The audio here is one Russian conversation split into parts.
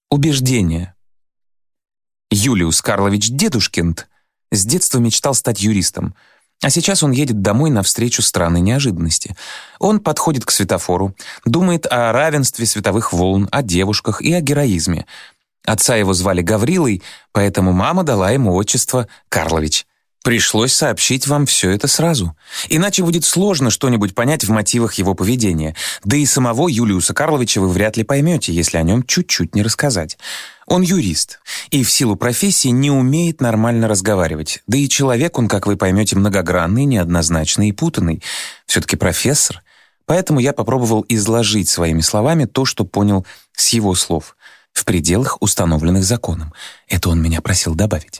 Убеждение. Юлиус Карлович Дедушкинд с детства мечтал стать юристом, а сейчас он едет домой навстречу странной неожиданности. Он подходит к светофору, думает о равенстве световых волн, о девушках и о героизме. Отца его звали Гаврилой, поэтому мама дала ему отчество Карлович. Пришлось сообщить вам все это сразу. Иначе будет сложно что-нибудь понять в мотивах его поведения. Да и самого Юлиуса Карловича вы вряд ли поймете, если о нем чуть-чуть не рассказать. Он юрист и в силу профессии не умеет нормально разговаривать. Да и человек он, как вы поймете, многогранный, неоднозначный и путанный. Все-таки профессор. Поэтому я попробовал изложить своими словами то, что понял с его слов, в пределах, установленных законом. Это он меня просил добавить.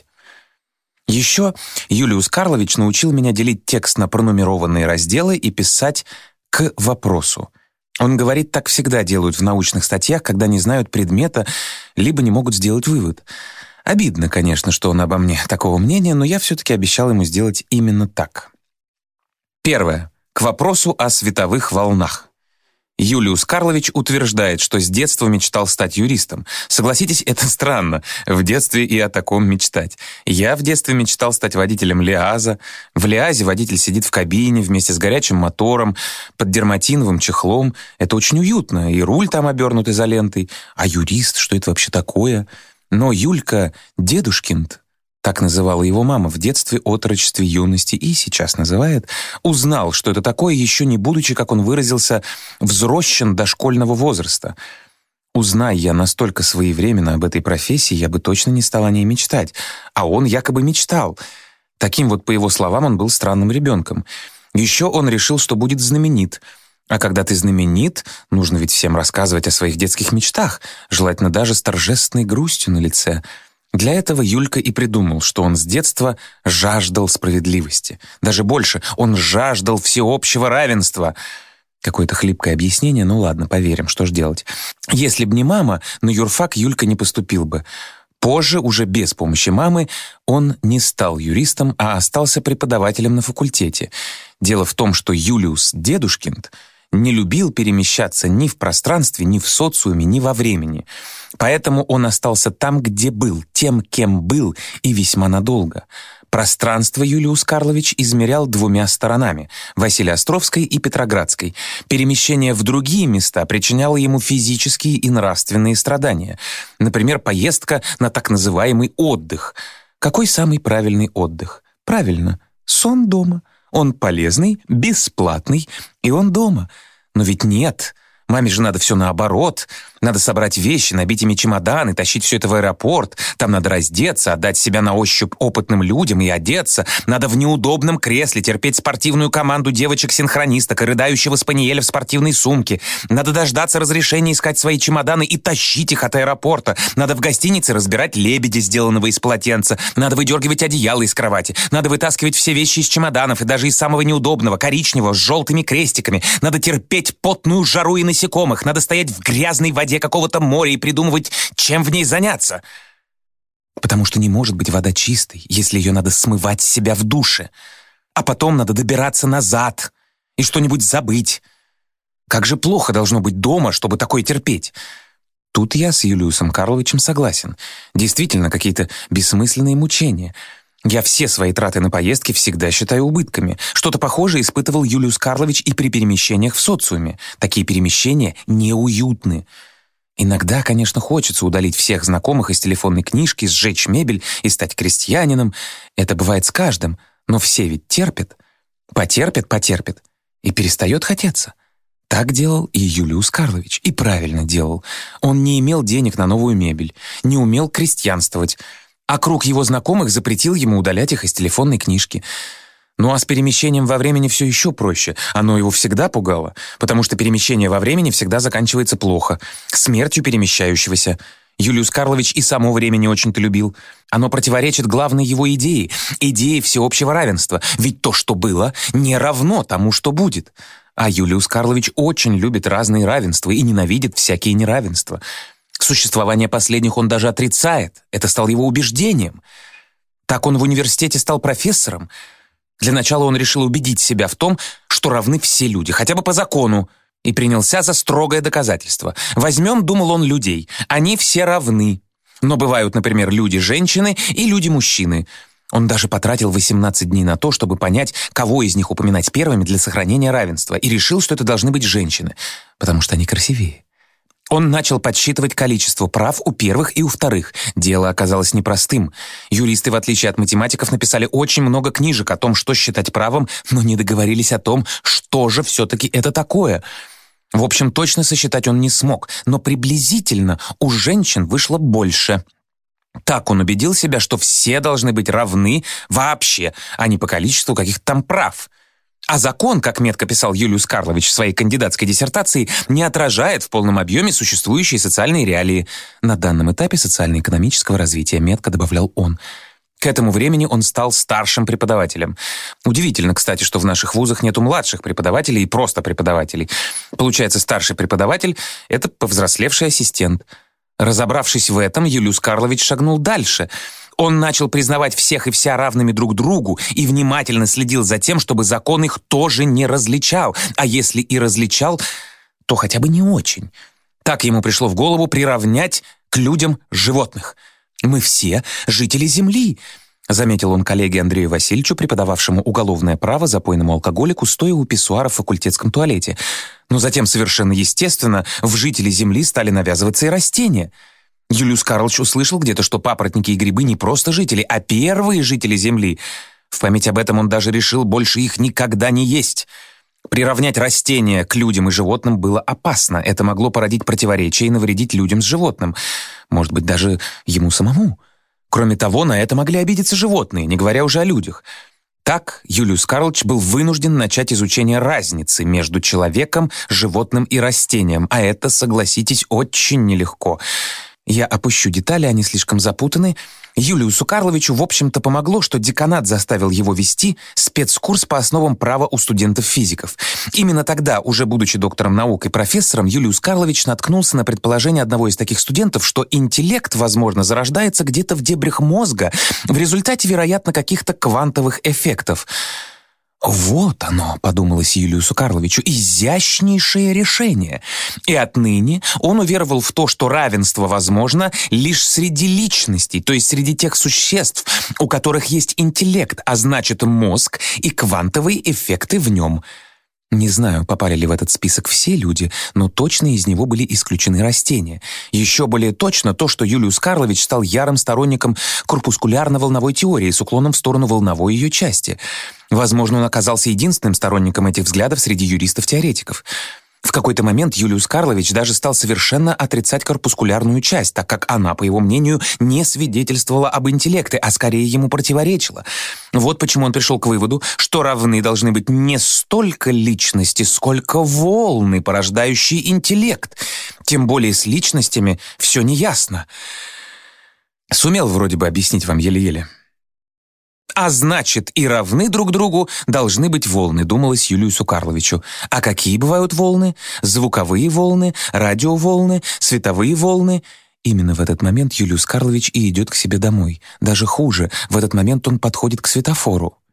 Еще Юлиус Карлович научил меня делить текст на пронумерованные разделы и писать к вопросу. Он говорит, так всегда делают в научных статьях, когда не знают предмета, либо не могут сделать вывод. Обидно, конечно, что он обо мне такого мнения, но я все-таки обещал ему сделать именно так. Первое. К вопросу о световых волнах. Юлиус Карлович утверждает, что с детства мечтал стать юристом. Согласитесь, это странно, в детстве и о таком мечтать. Я в детстве мечтал стать водителем Лиаза. В Лиазе водитель сидит в кабине вместе с горячим мотором, под дерматиновым чехлом. Это очень уютно, и руль там обернут изолентой. А юрист, что это вообще такое? Но Юлька Дедушкинд, так называла его мама в детстве, отрочестве, юности и сейчас называет, узнал, что это такое, еще не будучи, как он выразился, взрощен до школьного возраста. Узнай я настолько своевременно об этой профессии, я бы точно не стал о ней мечтать. А он якобы мечтал. Таким вот, по его словам, он был странным ребенком. Еще он решил, что будет знаменит. А когда ты знаменит, нужно ведь всем рассказывать о своих детских мечтах, желательно даже с торжественной грустью на лице. Для этого Юлька и придумал, что он с детства жаждал справедливости. Даже больше, он жаждал всеобщего равенства. Какое-то хлипкое объяснение, ну ладно, поверим, что ж делать. Если б не мама, на юрфак Юлька не поступил бы. Позже, уже без помощи мамы, он не стал юристом, а остался преподавателем на факультете. Дело в том, что Юлиус Дедушкинд не любил перемещаться ни в пространстве, ни в социуме, ни во времени. Поэтому он остался там, где был, тем, кем был, и весьма надолго. Пространство Юлиус Карлович измерял двумя сторонами – Василеостровской и Петроградской. Перемещение в другие места причиняло ему физические и нравственные страдания. Например, поездка на так называемый отдых. Какой самый правильный отдых? Правильно, сон дома. Он полезный, бесплатный, и он дома. Но ведь нет. Маме же надо все наоборот. Надо собрать вещи, набить ими чемоданы, тащить все это в аэропорт. Там надо раздеться, отдать себя на ощупь опытным людям и одеться. Надо в неудобном кресле терпеть спортивную команду девочек-синхронисток и рыдающего спаниеля в спортивной сумке. Надо дождаться разрешения искать свои чемоданы и тащить их от аэропорта. Надо в гостинице разбирать лебедя, сделанного из полотенца. Надо выдергивать одеяло из кровати. Надо вытаскивать все вещи из чемоданов и даже из самого неудобного, коричневого, с желтыми крестиками. Надо терпеть потную жару и насекомых. Надо стоять в грязной воде какого-то моря и придумывать, чем в ней заняться. Потому что не может быть вода чистой, если ее надо смывать с себя в душе. А потом надо добираться назад и что-нибудь забыть. Как же плохо должно быть дома, чтобы такое терпеть. Тут я с Юлиусом Карловичем согласен. Действительно, какие-то бессмысленные мучения. Я все свои траты на поездки всегда считаю убытками. Что-то похожее испытывал Юлиус Карлович и при перемещениях в социуме. Такие перемещения неуютны. Иногда, конечно, хочется удалить всех знакомых из телефонной книжки, сжечь мебель и стать крестьянином. Это бывает с каждым, но все ведь терпят. Потерпят, и перестает хотеться. Так делал и Юлиус Карлович, и правильно делал. Он не имел денег на новую мебель, не умел крестьянствовать, а круг его знакомых запретил ему удалять их из телефонной книжки. Ну а с перемещением во времени все еще проще. Оно его всегда пугало, потому что перемещение во времени всегда заканчивается плохо, смертью перемещающегося. Юлиус Карлович и само время не очень-то любил. Оно противоречит главной его идее всеобщего равенства. Ведь то, что было, не равно тому, что будет. А Юлиус Карлович очень любит разные равенства и ненавидит всякие неравенства. Существование последних он даже отрицает. Это стало его убеждением. Так он в университете стал профессором. Для начала он решил убедить себя в том, что равны все люди, хотя бы по закону. и принялся за строгое доказательство. Возьмем, думал он, людей. Они все равны. Но бывают, например, люди-женщины и люди-мужчины. Он даже потратил 18 дней на то, чтобы понять, кого из них упоминать первыми для сохранения равенства, и решил, что это должны быть женщины, потому что они красивее. Он начал подсчитывать количество прав у первых и у вторых. Дело оказалось непростым. Юристы, в отличие от математиков, написали очень много книжек о том, что считать правом, но не договорились о том, что же все-таки это такое. В общем, точно сосчитать он не смог, но приблизительно у женщин вышло больше. Так он убедил себя, что все должны быть равны вообще, а не по количеству каких-то там прав. А закон, как метко писал Юлиус Карлович в своей кандидатской диссертации, не отражает в полном объеме существующие социальные реалии. На данном этапе социально-экономического развития, метко добавлял он. К этому времени он стал старшим преподавателем. Удивительно, кстати, что в наших вузах нету младших преподавателей и просто преподавателей. Получается, старший преподаватель — это повзрослевший ассистент. Разобравшись в этом, Юлиус Карлович шагнул дальше. Он начал признавать всех и вся равными друг другу и внимательно следил за тем, чтобы закон их тоже не различал. А если и различал, то хотя бы не очень. Так ему пришло в голову приравнять к людям животных. «Мы все жители Земли», — заметил он коллеге Андрею Васильевичу, преподававшему уголовное право запойному алкоголику, стоя у писсуара в факультетском туалете. Но затем совершенно естественно в жители Земли стали навязываться и растения. Юлиус Карлович услышал где-то, что папоротники и грибы не просто жители, а первые жители Земли. В память об этом он даже решил больше их никогда не есть. Приравнять растения к людям и животным было опасно. Это могло породить противоречия и навредить людям с животным. Может быть, даже ему самому. Кроме того, на это могли обидеться животные, не говоря уже о людях. Так Юлиус Карлович был вынужден начать изучение разницы между человеком, животным и растением, а это, согласитесь, очень нелегко. Я опущу детали, они слишком запутаны. Юлиусу Карловичу, в общем-то, помогло, что деканат заставил его вести спецкурс по основам права у студентов-физиков. Именно тогда, уже будучи доктором наук и профессором, Юлиус Карлович наткнулся на предположение одного из таких студентов, что интеллект, возможно, зарождается где-то в дебрях мозга в результате, вероятно, каких-то квантовых эффектов. «Вот оно», — подумалось Юлиусу Карловичу, — «изящнейшее решение». И отныне он уверовал в то, что равенство возможно лишь среди личностей, то есть среди тех существ, у которых есть интеллект, а значит мозг и квантовые эффекты в нем. Не знаю, попали ли в этот список все люди, но точно из него были исключены растения. Еще более точно то, что Юлиус Карлович стал ярым сторонником корпускулярно-волновой теории с уклоном в сторону волновой ее части. Возможно, он оказался единственным сторонником этих взглядов среди юристов-теоретиков. В какой-то момент Юлиус Карлович даже стал совершенно отрицать корпускулярную часть, так как она, по его мнению, не свидетельствовала об интеллекте, а скорее ему противоречила. Вот почему он пришел к выводу, что равны должны быть не столько личности, сколько волны, порождающие интеллект. Тем более с личностями все неясно. Сумел вроде бы объяснить вам еле-еле. А значит, и равны друг другу должны быть волны, думалось Юлиусу Карловичу. А какие бывают волны? Звуковые волны, радиоволны, световые волны. Именно в этот момент Юлиус Карлович и идет к себе домой. Даже хуже, в этот момент он подходит к светофору.